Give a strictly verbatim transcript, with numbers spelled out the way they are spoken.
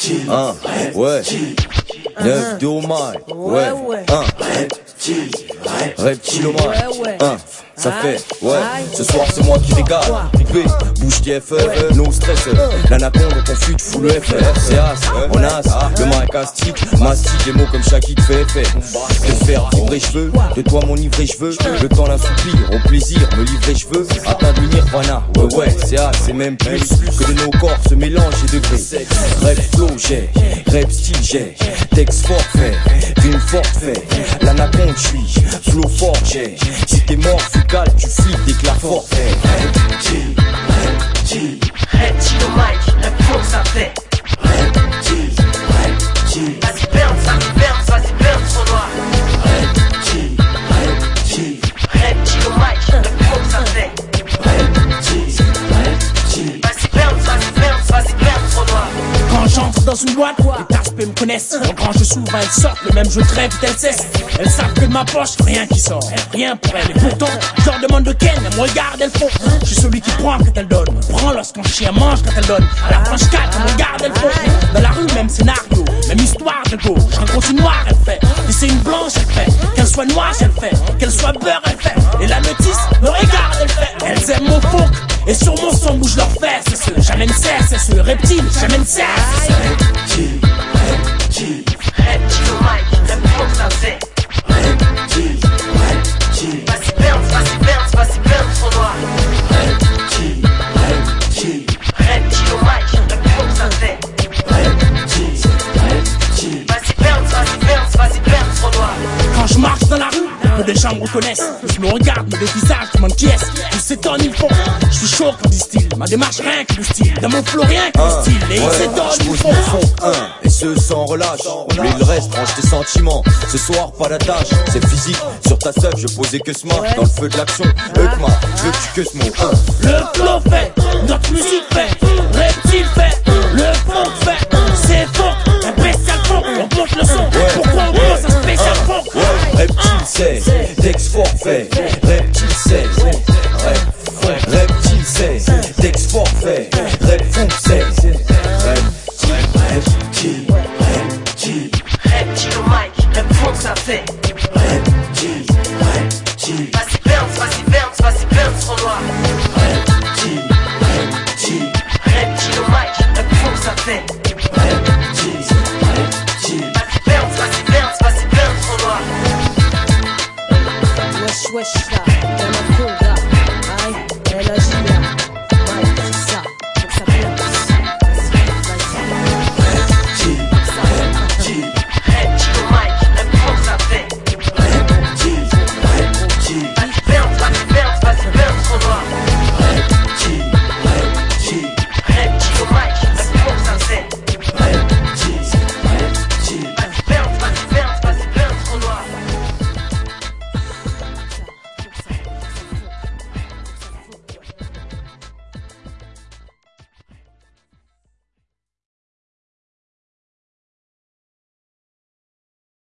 Un, ouais. neuf de Omaï, ouais. Un, reptilomane, un. Ça fait, ouais, ce soir c'est moi qui régale. P, bouge T F F, no stress. L'anaconde on confute, full le F R, c'est as, on as, le mic astique, mastique, les mots comme Shaki te fait effet. De faire vibrer je veux, de toi mon livré je veux. Le temps d'un soupir, au plaisir, me livrer je veux. Atteindre le nirvana, ouais ouais, c'est as, c'est même plus que de nos corps se mélangent et degrés. Rap flow j'ai, rap style j'ai, texte forfait, rime forfait. L'anaconde je suis, flow fort j'ai. Si t'es mort, fucal, tu flippes, déclare forfait. Reptile, reptile, reptile au mic, le flow que ça fait. Reptile, reptile, vas-y burn, vas-y burn, vas-y burn, son noir. Reptile, reptile, reptile au mic, le flow que ça fait. Reptile, reptile, vas-y burn, vas-y burn, vas-y burn, son noir. Quand j'entre dans une boîte, les tarspés me connaissent. Quand je s'ouvre, elles sortent, le même jeu de rêve, elles cessent. Elles savent que de ma poche, rien qui sort, rien pour elles. Et pourtant, je leur demande de Ken, elles me regardent, elles font. Je suis celui qui prend quand elles donnent, prend lorsqu'un chien mange quand elle donne. À la planche quatre, elles me regardent, elles font. Dans la rue, même scénario, même histoire de go. Je rencontre une noire, elle fait. Et c'est une blanche, elle fait. Qu'elle soit noire, elle fait. Qu'elle soit beurre, elle fait. Et la notice me regarde, elle fait. Elles aiment mon faux. Et sur mon son bouge leurs fesses, c'est ce. Jamais ne cesse, c'est ce reptile, jamais ne cesse. Reptile, reptile, reptile au mic, le flow que ça fait. Reptile, reptile, vas-y burn, vas-y burn, vas-y burn, son noir. Reptile, reptile, reptile au mic, le flow que ça fait. Reptile, reptile, vas-y burn, vas-y burn, vas-y burn, son noir. Quand je marche dans la rue, peu de gens me reconnaissent. Ils me regardent, me dévisagent, demandent qui est-ce. Ils s'étonnent, ils font. Je suis chaud quand disent-ils. Ma démarche, rien que le style. Dans mon flow, rien que le style. Et ils s'étonnent, ils font. Un, et ce sans relâche. Oublie le reste, range tes sentiments. Ce soir, pas d'attache, c'est physique. Sur ta seuf, je posais que ce marque dans le feu de l'action. Eukma, je veux que tu que ce mot. Un. Le flow fait, notre musique fait. Reptile fait, le funk fait. C'est funk, un spécial funk. On monte le son. Pourquoi on pose un spécial funk? Reptile c'est, texte forfait. Reptile c'est, rep, reptile c'est, texte forfait. Rep funk c'est, reptile, Reptile, reptile, reptile au mic, le flow que ça fait. Reptile, reptile, vas-y burn, vas-y burn, vas-y burn, son noir. Reptile, reptile, reptile au mic, le flow que ça fait.